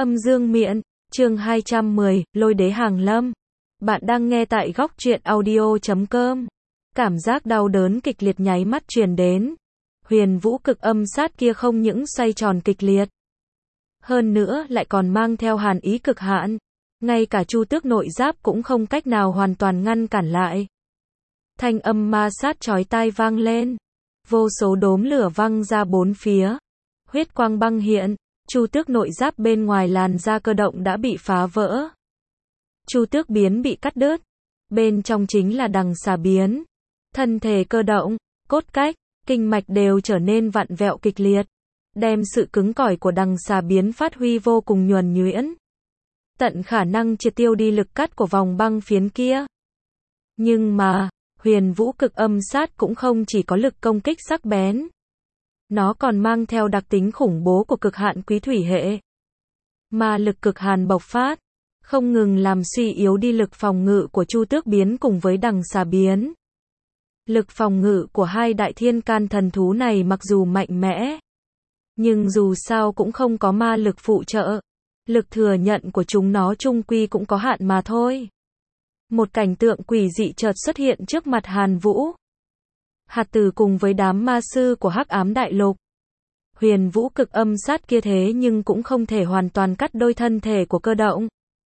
Âm dương miện, chương 210, lôi đế hàng lâm. Bạn đang nghe tại góc truyện audio.com. Cảm giác đau đớn kịch liệt nháy mắt truyền đến. Huyền vũ cực âm sát kia không những xoay tròn kịch liệt, hơn nữa lại còn mang theo hàn ý cực hạn. Ngay cả chu tước nội giáp cũng không cách nào hoàn toàn ngăn cản lại. Thanh âm ma sát chói tai vang lên. Vô số đốm lửa văng ra bốn phía. Huyết quang băng hiện. Chu tước nội giáp bên ngoài làn da cơ động đã bị phá vỡ. Chu tước biến bị cắt đứt. Bên trong chính là đằng xà biến. Thân thể cơ động, cốt cách, kinh mạch đều trở nên vặn vẹo kịch liệt. Đem sự cứng cỏi của đằng xà biến phát huy vô cùng nhuần nhuyễn. Tận khả năng triệt tiêu đi lực cắt của vòng băng phiến kia. Nhưng mà, huyền vũ cực âm sát cũng không chỉ có lực công kích sắc bén. Nó còn mang theo đặc tính khủng bố của cực hạn quý thủy hệ. Ma lực cực hàn bộc phát, không ngừng làm suy yếu đi lực phòng ngự của chu tước biến cùng với đằng xà biến. Lực phòng ngự của hai đại thiên can thần thú này mặc dù mạnh mẽ, nhưng dù sao cũng không có ma lực phụ trợ. Lực thừa nhận của chúng nó chung quy cũng có hạn mà thôi. Một cảnh tượng quỷ dị chợt xuất hiện trước mặt Hàn Vũ. Hạt Tử cùng với đám ma sư của Hắc Ám Đại Lục. Huyền vũ cực âm sát kia thế nhưng cũng không thể hoàn toàn cắt đôi thân thể của cơ động.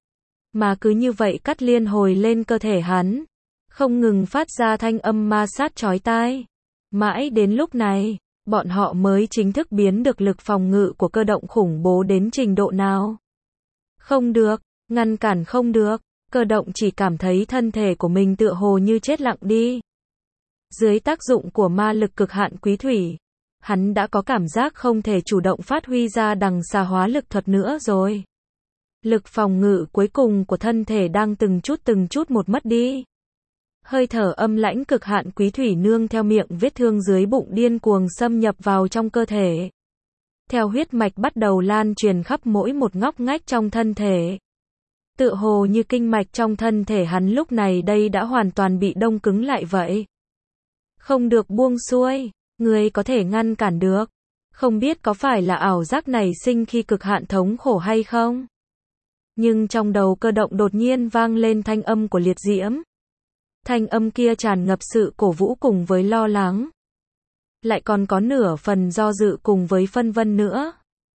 Mà cứ như vậy cắt liên hồi lên cơ thể hắn. Không ngừng phát ra thanh âm ma sát chói tai. Mãi đến lúc này, bọn họ mới chính thức biến được lực phòng ngự của cơ động khủng bố đến trình độ nào. Không được, ngăn cản không được, cơ động chỉ cảm thấy thân thể của mình tựa hồ như chết lặng đi. Dưới tác dụng của ma lực cực hạn quý thủy, hắn đã có cảm giác không thể chủ động phát huy ra đằng xà hóa lực thuật nữa rồi. Lực phòng ngự cuối cùng của thân thể đang từng chút một mất đi. Hơi thở âm lãnh cực hạn quý thủy nương theo miệng vết thương dưới bụng điên cuồng xâm nhập vào trong cơ thể. Theo huyết mạch bắt đầu lan truyền khắp mỗi một ngóc ngách trong thân thể. Tựa hồ như kinh mạch trong thân thể hắn lúc này đây đã hoàn toàn bị đông cứng lại vậy. Không được buông xuôi, người có thể ngăn cản được. Không biết có phải là ảo giác nảy sinh khi cực hạn thống khổ hay không? Nhưng trong đầu cơ động đột nhiên vang lên thanh âm của liệt diễm. Thanh âm kia tràn ngập sự cổ vũ cùng với lo lắng. Lại còn có nửa phần do dự cùng với phân vân nữa.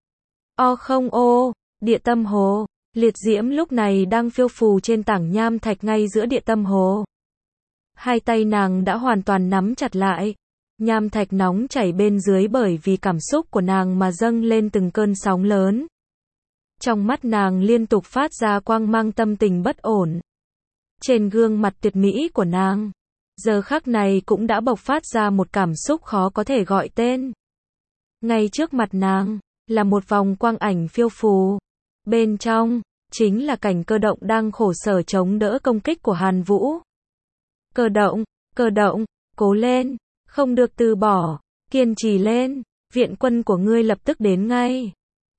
O không ô, địa tâm hồ. Liệt diễm lúc này đang phiêu phù trên tảng nham thạch ngay giữa địa tâm hồ. Hai tay nàng đã hoàn toàn nắm chặt lại. Nham thạch nóng chảy bên dưới bởi vì cảm xúc của nàng mà dâng lên từng cơn sóng lớn. Trong mắt nàng liên tục phát ra quang mang tâm tình bất ổn. Trên gương mặt tuyệt mỹ của nàng, giờ khắc này cũng đã bộc phát ra một cảm xúc khó có thể gọi tên. Ngay trước mặt nàng, là một vòng quang ảnh phiêu phù. Bên trong, chính là cảnh cơ động đang khổ sở chống đỡ công kích của Hàn Vũ. Cơ động, cố lên, không được từ bỏ, kiên trì lên, viện quân của ngươi lập tức đến ngay.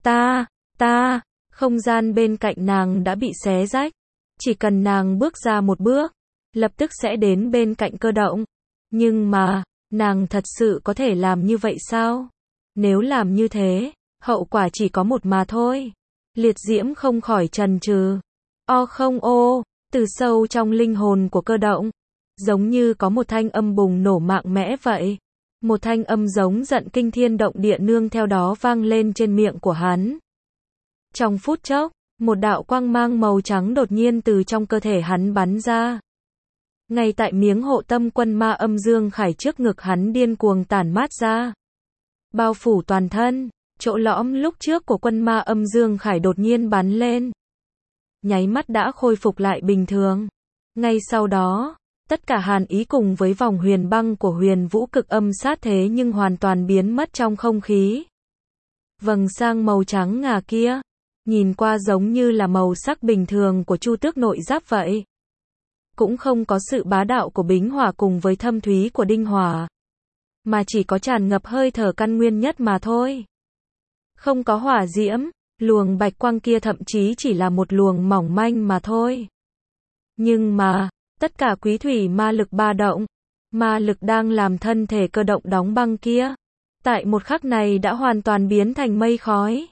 Không gian bên cạnh nàng đã bị xé rách. Chỉ cần nàng bước ra một bước, lập tức sẽ đến bên cạnh cơ động. Nhưng mà, nàng thật sự có thể làm như vậy sao? Nếu làm như thế, hậu quả chỉ có một mà thôi. Liệt diễm không khỏi chần chừ. O không ô, từ sâu trong linh hồn của cơ động, giống như có một thanh âm bùng nổ mạnh mẽ vậy. Một thanh âm giống giận kinh thiên động địa nương theo đó vang lên trên miệng của hắn. Trong phút chốc, một đạo quang mang màu trắng đột nhiên từ trong cơ thể hắn bắn ra. Ngay tại miếng hộ tâm quân ma âm dương khải trước ngực hắn điên cuồng tản mát ra. Bao phủ toàn thân, chỗ lõm lúc trước của quân ma âm dương khải đột nhiên bắn lên. Nháy mắt đã khôi phục lại bình thường. Ngay sau đó, tất cả hàn ý cùng với vòng huyền băng của huyền vũ cực âm sát thế nhưng hoàn toàn biến mất trong không khí. Vầng sáng màu trắng ngà kia, nhìn qua giống như là màu sắc bình thường của chu tước nội giáp vậy. Cũng không có sự bá đạo của bính hỏa cùng với thâm thúy của đinh hỏa. Mà chỉ có tràn ngập hơi thở căn nguyên nhất mà thôi. Không có hỏa diễm, luồng bạch quang kia thậm chí chỉ là một luồng mỏng manh mà thôi. Nhưng mà, tất cả quý thủy ma lực ba động, ma lực đang làm thân thể cơ động đóng băng kia, tại một khắc này đã hoàn toàn biến thành mây khói.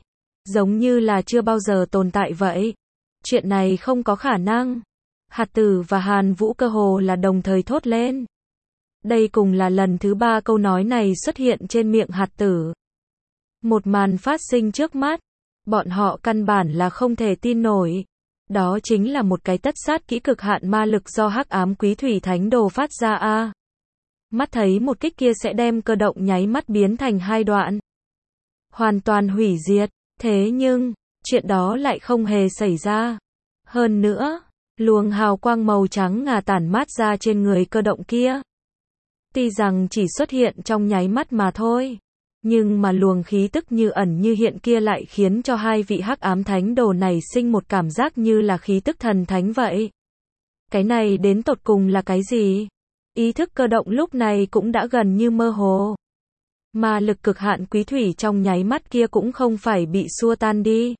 giống như là chưa bao giờ tồn tại vậy. Chuyện này không có khả năng. Hạt Tử và Hàn Vũ cơ hồ là đồng thời thốt lên. Đây cùng là lần thứ 3 câu nói này xuất hiện trên miệng Hạt Tử. Một màn phát sinh trước mắt, bọn họ căn bản là không thể tin nổi. Đó chính là một cái tất sát kỹ cực hạn ma lực do Hắc Ám Quý Thủy Thánh Đồ phát ra a. Mắt thấy một kích kia sẽ đem Cơ Động nháy mắt biến thành hai đoạn, hoàn toàn hủy diệt, thế nhưng, chuyện đó lại không hề xảy ra. Hơn nữa, luồng hào quang màu trắng ngà tản mát ra trên người Cơ Động kia. Tuy rằng chỉ xuất hiện trong nháy mắt mà thôi, nhưng mà luồng khí tức như ẩn như hiện kia lại khiến cho hai vị Hắc Ám Thánh Đồ này sinh một cảm giác như là khí tức thần thánh vậy. Cái này đến tột cùng là cái gì? Ý thức Cơ Động lúc này cũng đã gần như mơ hồ. Mà lực cực hạn quý thủy trong nháy mắt kia cũng không phải bị xua tan đi,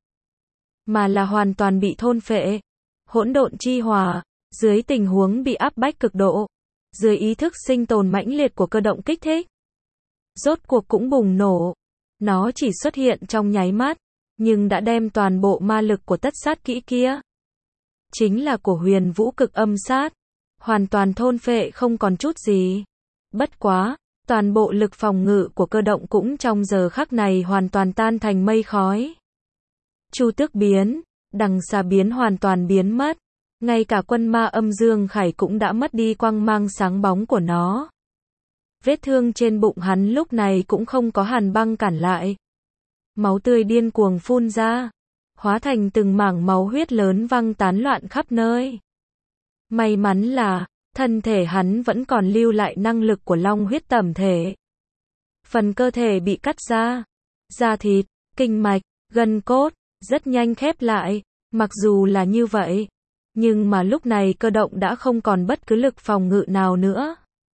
mà là hoàn toàn bị thôn phệ. Hỗn độn chi hỏa, dưới tình huống bị áp bách cực độ, dưới ý thức sinh tồn mãnh liệt của Cơ Động kích thích, rốt cuộc cũng bùng nổ. Nó chỉ xuất hiện trong nháy mắt, nhưng đã đem toàn bộ ma lực của tất sát kỹ kia, chính là của Huyền Vũ Cực Âm Sát, hoàn toàn thôn phệ không còn chút gì. Bất quá, toàn bộ lực phòng ngự của Cơ Động cũng trong giờ khắc này hoàn toàn tan thành mây khói. Chu Tước biến, Đằng Xà biến hoàn toàn biến mất. Ngay cả Quân Ma Âm Dương Khải cũng đã mất đi quang mang sáng bóng của nó. Vết thương trên bụng hắn lúc này cũng không có hàn băng cản lại. Máu tươi điên cuồng phun ra, hóa thành từng mảng máu huyết lớn văng tán loạn khắp nơi. May mắn là, thân thể hắn vẫn còn lưu lại năng lực của long huyết tẩm thể. Phần cơ thể bị cắt ra, da thịt, kinh mạch, gân cốt, rất nhanh khép lại. Mặc dù là như vậy, nhưng mà lúc này Cơ Động đã không còn bất cứ lực phòng ngự nào nữa.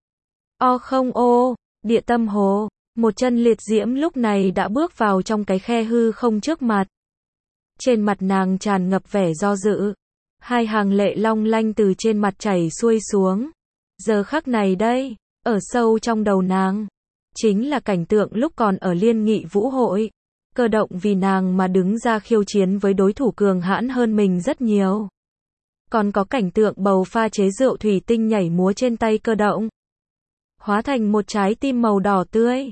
Địa tâm hồ, một chân liệt diễm lúc này đã bước vào trong cái khe hư không trước mặt. Trên mặt nàng tràn ngập vẻ do dự. Hai hàng lệ long lanh từ trên mặt chảy xuôi xuống. Giờ khắc này đây, ở sâu trong đầu nàng, chính là cảnh tượng lúc còn ở Liên Nghị Vũ Hội. Cơ Động vì nàng mà đứng ra khiêu chiến với đối thủ cường hãn hơn mình rất nhiều. Còn có cảnh tượng bầu pha chế rượu thủy tinh nhảy múa trên tay Cơ Động, hóa thành một trái tim màu đỏ tươi.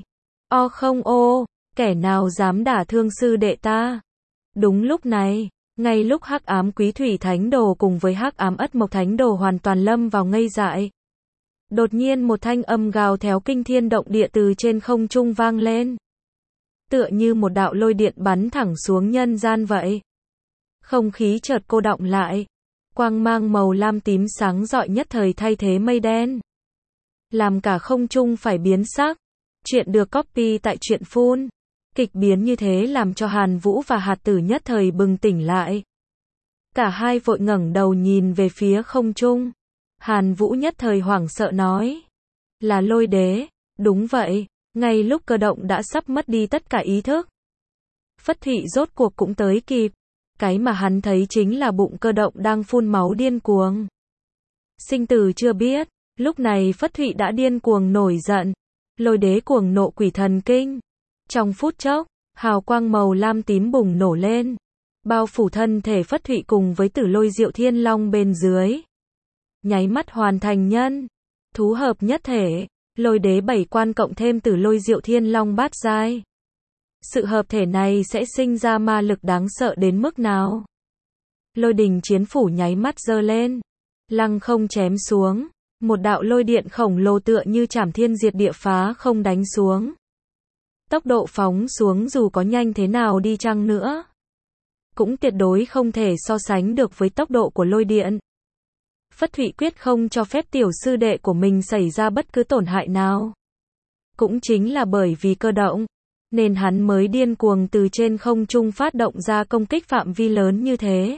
Kẻ nào dám đả thương sư đệ ta? Đúng lúc này, ngay lúc Hắc Ám Quý Thủy Thánh Đồ cùng với Hắc Ám Ất Mộc Thánh Đồ hoàn toàn lâm vào ngây dại, đột nhiên một thanh âm gào thét kinh thiên động địa từ trên không trung vang lên. Tựa như một đạo lôi điện bắn thẳng xuống nhân gian vậy. Không khí chợt cô đọng lại. Quang mang màu lam tím sáng rọi nhất thời thay thế mây đen, làm cả không trung phải biến sắc. Chuyện được copy tại truyện phun. Kịch biến như thế làm cho Hàn Vũ và Hạt Tử nhất thời bừng tỉnh lại. Cả hai vội ngẩng đầu nhìn về phía không trung. Hàn Vũ nhất thời hoảng sợ nói. Là Lôi Đế. Đúng vậy, ngay lúc Cơ Động đã sắp mất đi tất cả ý thức, Phất Thụy rốt cuộc cũng tới kịp. Cái mà hắn thấy chính là bụng Cơ Động đang phun máu điên cuồng. Sinh tử chưa biết, lúc này Phất Thụy đã điên cuồng nổi giận. Lôi Đế cuồng nộ quỷ thần kinh. Trong phút chốc, hào quang màu lam tím bùng nổ lên, bao phủ thân thể Phất Thụy cùng với Tử Lôi Diệu Thiên Long bên dưới. Nháy mắt hoàn thành nhân thú hợp nhất thể, Lôi Đế 7 quan cộng thêm Tử Lôi Diệu Thiên Long bát giai. Sự hợp thể này sẽ sinh ra ma lực đáng sợ đến mức nào? Lôi đình chiến phủ nháy mắt giơ lên, lăng không chém xuống, một đạo lôi điện khổng lồ tựa như trảm thiên diệt địa phá không đánh xuống. Tốc độ phóng xuống dù có nhanh thế nào đi chăng nữa, cũng tuyệt đối không thể so sánh được với tốc độ của lôi điện. Phất Thụy quyết không cho phép tiểu sư đệ của mình xảy ra bất cứ tổn hại nào. Cũng chính là bởi vì Cơ Động, nên hắn mới điên cuồng từ trên không trung phát động ra công kích phạm vi lớn như thế.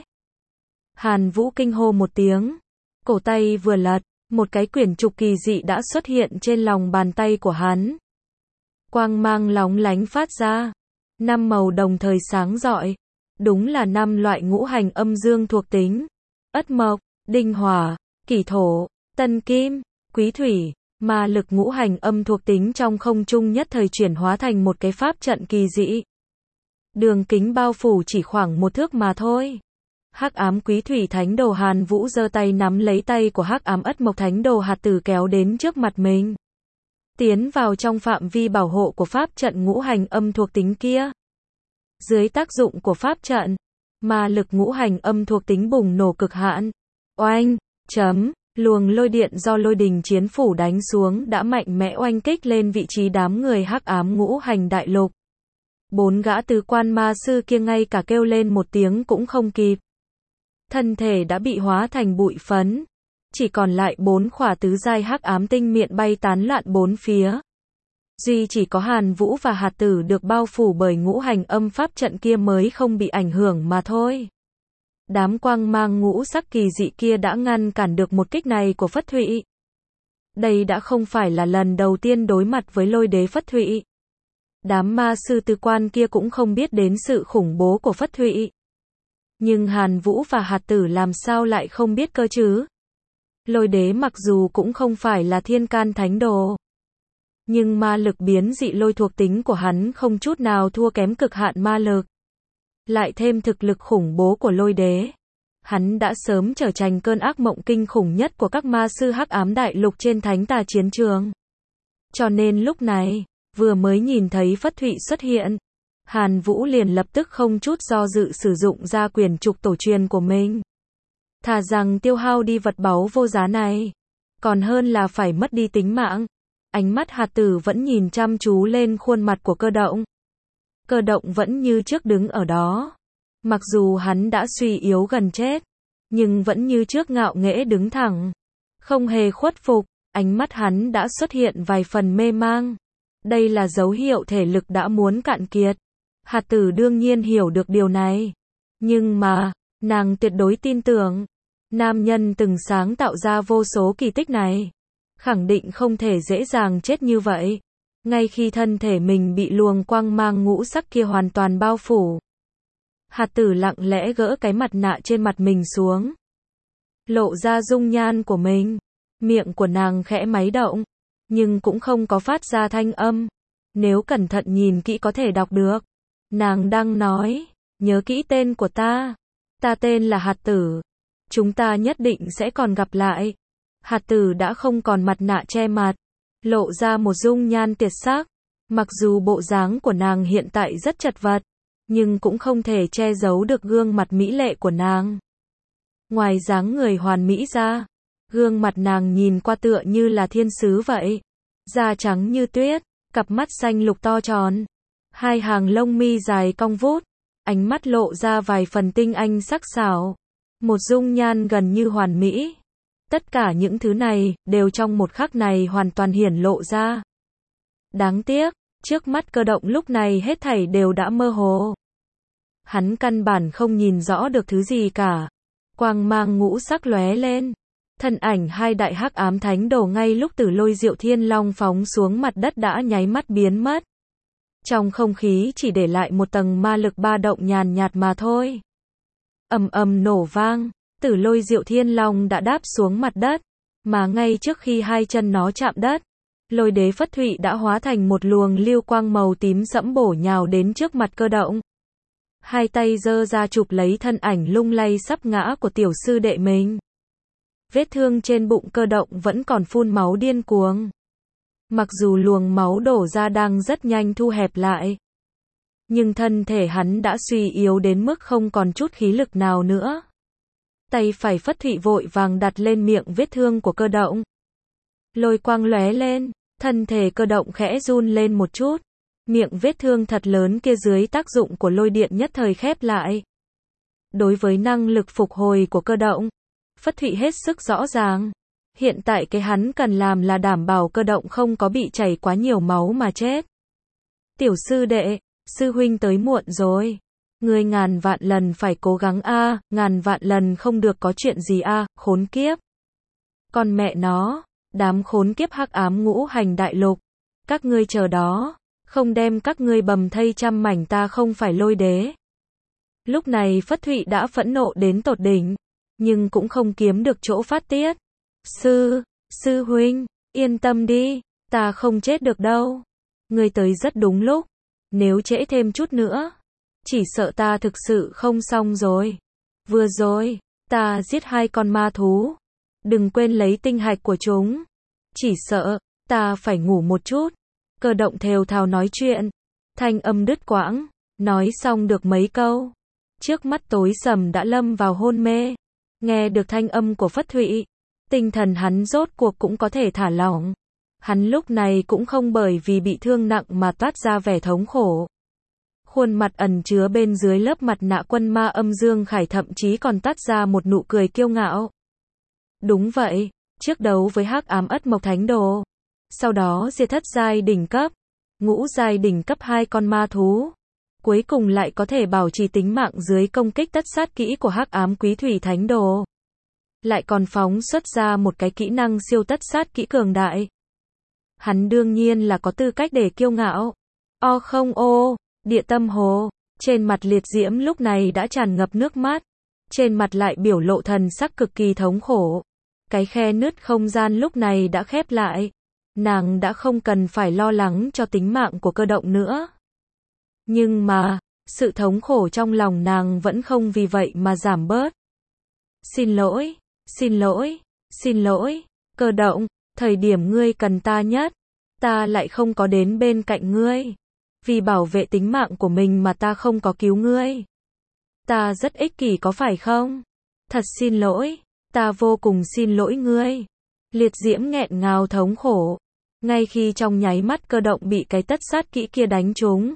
Hàn Vũ kinh hô một tiếng, cổ tay vừa lật, một cái quyển trục kỳ dị đã xuất hiện trên lòng bàn tay của hắn. Quang mang lóng lánh phát ra, 5 màu đồng thời sáng rọi, đúng là 5 loại ngũ hành âm dương thuộc tính: Ất Mộc, Đinh Hỏa, Kỷ Thổ, Tân Kim, Quý Thủy. Ma lực ngũ hành âm thuộc tính trong không trung nhất thời chuyển hóa thành một cái pháp trận kỳ dị. Đường kính bao phủ chỉ khoảng 1 thước mà thôi. Hắc ám quý thủy thánh đồ Hàn Vũ giơ tay nắm lấy tay của hắc ám ất mộc thánh đồ Hạt Tử kéo đến trước mặt mình. Tiến vào trong phạm vi bảo hộ của pháp trận ngũ hành âm thuộc tính kia. Dưới tác dụng của pháp trận, ma lực ngũ hành âm thuộc tính bùng nổ cực hạn. Oanh, luồng lôi điện do lôi đình chiến phủ đánh xuống đã mạnh mẽ oanh kích lên vị trí đám người hắc ám ngũ hành đại lục. 4 gã tứ quan ma sư kia ngay cả kêu lên một tiếng cũng không kịp. Thân thể đã bị hóa thành bụi phấn. Chỉ còn lại 4 khỏa tứ giai hắc ám tinh miện bay tán loạn bốn phía. Duy chỉ có Hàn Vũ và Hạt Tử được bao phủ bởi ngũ hành âm pháp trận kia mới không bị ảnh hưởng mà thôi. Đám quang mang ngũ sắc kỳ dị kia đã ngăn cản được một kích này của Phất Thụy. Đây đã không phải là lần đầu tiên đối mặt với lôi đế Phất Thụy. Đám ma sư tứ quan kia cũng không biết đến sự khủng bố của Phất Thụy. Nhưng Hàn Vũ và Hạt Tử làm sao lại không biết cơ chứ? Lôi đế mặc dù cũng không phải là thiên can thánh đồ. Nhưng ma lực biến dị lôi thuộc tính của hắn không chút nào thua kém cực hạn ma lực. Lại thêm thực lực khủng bố của lôi đế. Hắn đã sớm trở thành cơn ác mộng kinh khủng nhất của các ma sư hắc ám đại lục trên thánh tà chiến trường. Cho nên lúc này, vừa mới nhìn thấy Phất Thụy xuất hiện, Hàn Vũ liền lập tức không chút do dự sử dụng ra quyền trục tổ truyền của mình. Thà rằng tiêu hao đi vật báu vô giá này, còn hơn là phải mất đi tính mạng. Ánh mắt Hạt Tử vẫn nhìn chăm chú lên khuôn mặt của Cơ Động. Cơ Động vẫn như trước đứng ở đó. Mặc dù hắn đã suy yếu gần chết, nhưng vẫn như trước ngạo nghễ đứng thẳng. Không hề khuất phục, ánh mắt hắn đã xuất hiện vài phần mê mang. Đây là dấu hiệu thể lực đã muốn cạn kiệt. Hạt Tử đương nhiên hiểu được điều này. Nhưng mà, nàng tuyệt đối tin tưởng, nam nhân từng sáng tạo ra vô số kỳ tích này, khẳng định không thể dễ dàng chết như vậy. Ngay khi thân thể mình bị luồng quang mang ngũ sắc kia hoàn toàn bao phủ, Hạt Tử lặng lẽ gỡ cái mặt nạ trên mặt mình xuống, lộ ra dung nhan của mình. Miệng của nàng khẽ máy động, nhưng cũng không có phát ra thanh âm. Nếu cẩn thận nhìn kỹ có thể đọc được. Nàng đang nói, nhớ kỹ tên của ta. Ta tên là Hạt Tử. Chúng ta nhất định sẽ còn gặp lại. Hạt Tử đã không còn mặt nạ che mặt, lộ ra một dung nhan tuyệt sắc. Mặc dù bộ dáng của nàng hiện tại rất chật vật, nhưng cũng không thể che giấu được gương mặt mỹ lệ của nàng. Ngoài dáng người hoàn mỹ ra, gương mặt nàng nhìn qua tựa như là thiên sứ vậy. Da trắng như tuyết, cặp mắt xanh lục to tròn, hai hàng lông mi dài cong vút, ánh mắt lộ ra vài phần tinh anh sắc sảo, một dung nhan gần như hoàn mỹ. Tất cả những thứ này, đều trong một khắc này hoàn toàn hiển lộ ra. Đáng tiếc, trước mắt Cơ Động lúc này hết thảy đều đã mơ hồ. Hắn căn bản không nhìn rõ được thứ gì cả. Quang mang ngũ sắc lóe lên. Thân ảnh hai đại hắc ám thánh đồ ngay lúc Tử Lôi Diệu Thiên Long phóng xuống mặt đất đã nháy mắt biến mất. Trong không khí chỉ để lại một tầng ma lực ba động nhàn nhạt mà thôi. Ầm ầm nổ vang, Tử Lôi Diệu Thiên Long đã đáp xuống mặt đất, mà ngay trước khi hai chân nó chạm đất, lôi đế Phất Thụy đã hóa thành một luồng lưu quang màu tím sẫm bổ nhào đến trước mặt Cơ Động. Hai tay giơ ra chụp lấy thân ảnh lung lay sắp ngã của tiểu sư đệ mình. Vết thương trên bụng Cơ Động vẫn còn phun máu điên cuồng. Mặc dù luồng máu đổ ra đang rất nhanh thu hẹp lại, nhưng thân thể hắn đã suy yếu đến mức không còn chút khí lực nào nữa. Tay phải Phất Thụy vội vàng đặt lên miệng vết thương của Cơ Động. Lôi quang lóe lên, thân thể Cơ Động khẽ run lên một chút. Miệng vết thương thật lớn kia dưới tác dụng của lôi điện nhất thời khép lại. Đối với năng lực phục hồi của Cơ Động, Phất Thụy hết sức rõ ràng. Hiện tại cái hắn cần làm là đảm bảo Cơ Động không có bị chảy quá nhiều máu mà chết. Tiểu sư đệ, sư huynh tới muộn rồi. Ngươi ngàn vạn lần phải cố gắng a, ngàn vạn lần không được có chuyện gì a, khốn kiếp. Con mẹ nó, đám khốn kiếp hắc ám ngũ hành đại lục. Các ngươi chờ đó, không đem các ngươi bầm thây trăm mảnh ta không phải lôi đế. Lúc này Phất Thụy đã phẫn nộ đến tột đỉnh, nhưng cũng không kiếm được chỗ phát tiết. Sư huynh, yên tâm đi, ta không chết được đâu. Ngươi tới rất đúng lúc, nếu trễ thêm chút nữa, Chỉ sợ ta thực sự không xong rồi. Vừa rồi, ta giết 2 con ma thú. Đừng quên lấy tinh hạch của chúng. Chỉ sợ, ta phải ngủ một chút. Cơ động thều thào nói chuyện. Thanh âm đứt quãng. Nói xong được mấy câu. Trước mắt tối sầm đã lâm vào hôn mê. Nghe được thanh âm của Phất Thụy. Tinh thần hắn rốt cuộc cũng có thể thả lỏng. Hắn lúc này cũng không bởi vì bị thương nặng mà toát ra vẻ thống khổ. Khuôn mặt ẩn chứa bên dưới lớp mặt nạ quân ma âm Dương Khải thậm chí còn toát ra một nụ cười kiêu ngạo. Đúng vậy, trước đấu với Hắc Ám Ất Mộc Thánh Đồ. Sau đó diệt thất giai đỉnh cấp, ngũ giai đỉnh cấp 2 con ma thú. Cuối cùng lại có thể bảo trì tính mạng dưới công kích tất sát kỹ của Hắc Ám Quý Thủy Thánh Đồ. Lại còn phóng xuất ra một cái kỹ năng siêu tất sát kỹ cường đại. Hắn đương nhiên là có tư cách để kiêu ngạo. O không ô, địa tâm hồ, trên mặt Liệt Diễm lúc này đã tràn ngập nước mắt. Trên mặt lại biểu lộ thần sắc cực kỳ thống khổ. Cái khe nứt không gian lúc này đã khép lại. Nàng đã không cần phải lo lắng cho tính mạng của Cơ động nữa. Nhưng mà, sự thống khổ trong lòng nàng vẫn không vì vậy mà giảm bớt. Xin lỗi, xin lỗi, xin lỗi, Cơ động, thời điểm ngươi cần ta nhất, ta lại không có đến bên cạnh ngươi. Vì bảo vệ tính mạng của mình mà ta không có cứu ngươi. Ta rất ích kỷ có phải không? Thật xin lỗi, ta vô cùng xin lỗi ngươi. Liệt Diễm nghẹn ngào thống khổ. Ngay khi trong nháy mắt Cơ động bị cái tất sát kỹ kia đánh trúng.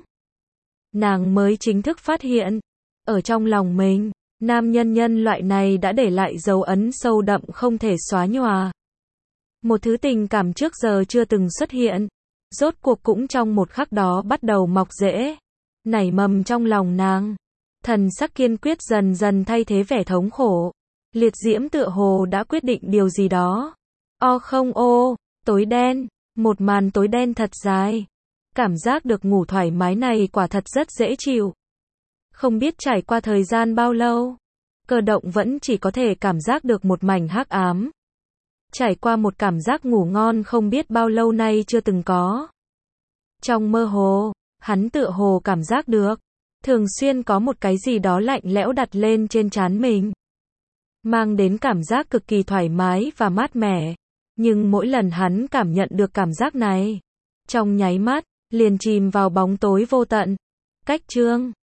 Nàng mới chính thức phát hiện. Ở trong lòng mình, nam nhân loại này đã để lại dấu ấn sâu đậm không thể xóa nhòa. Một thứ tình cảm trước giờ chưa từng xuất hiện. Rốt cuộc cũng trong một khắc đó bắt đầu mọc rễ. Nảy mầm trong lòng nàng. Thần sắc kiên quyết dần dần thay thế vẻ thống khổ. Liệt Diễm tựa hồ đã quyết định điều gì đó. O không ô, tối đen, một màn tối đen thật dài. Cảm giác được ngủ thoải mái này quả thật rất dễ chịu. Không biết trải qua thời gian bao lâu, Cơ động vẫn chỉ có thể cảm giác được một mảnh hắc ám. Trải qua một cảm giác ngủ ngon không biết bao lâu nay chưa từng có. Trong mơ hồ, hắn tựa hồ cảm giác được, thường xuyên có một cái gì đó lạnh lẽo đặt lên trên trán mình. Mang đến cảm giác cực kỳ thoải mái và mát mẻ. Nhưng mỗi lần hắn cảm nhận được cảm giác này, trong nháy mắt, liền chìm vào bóng tối vô tận. Cách chương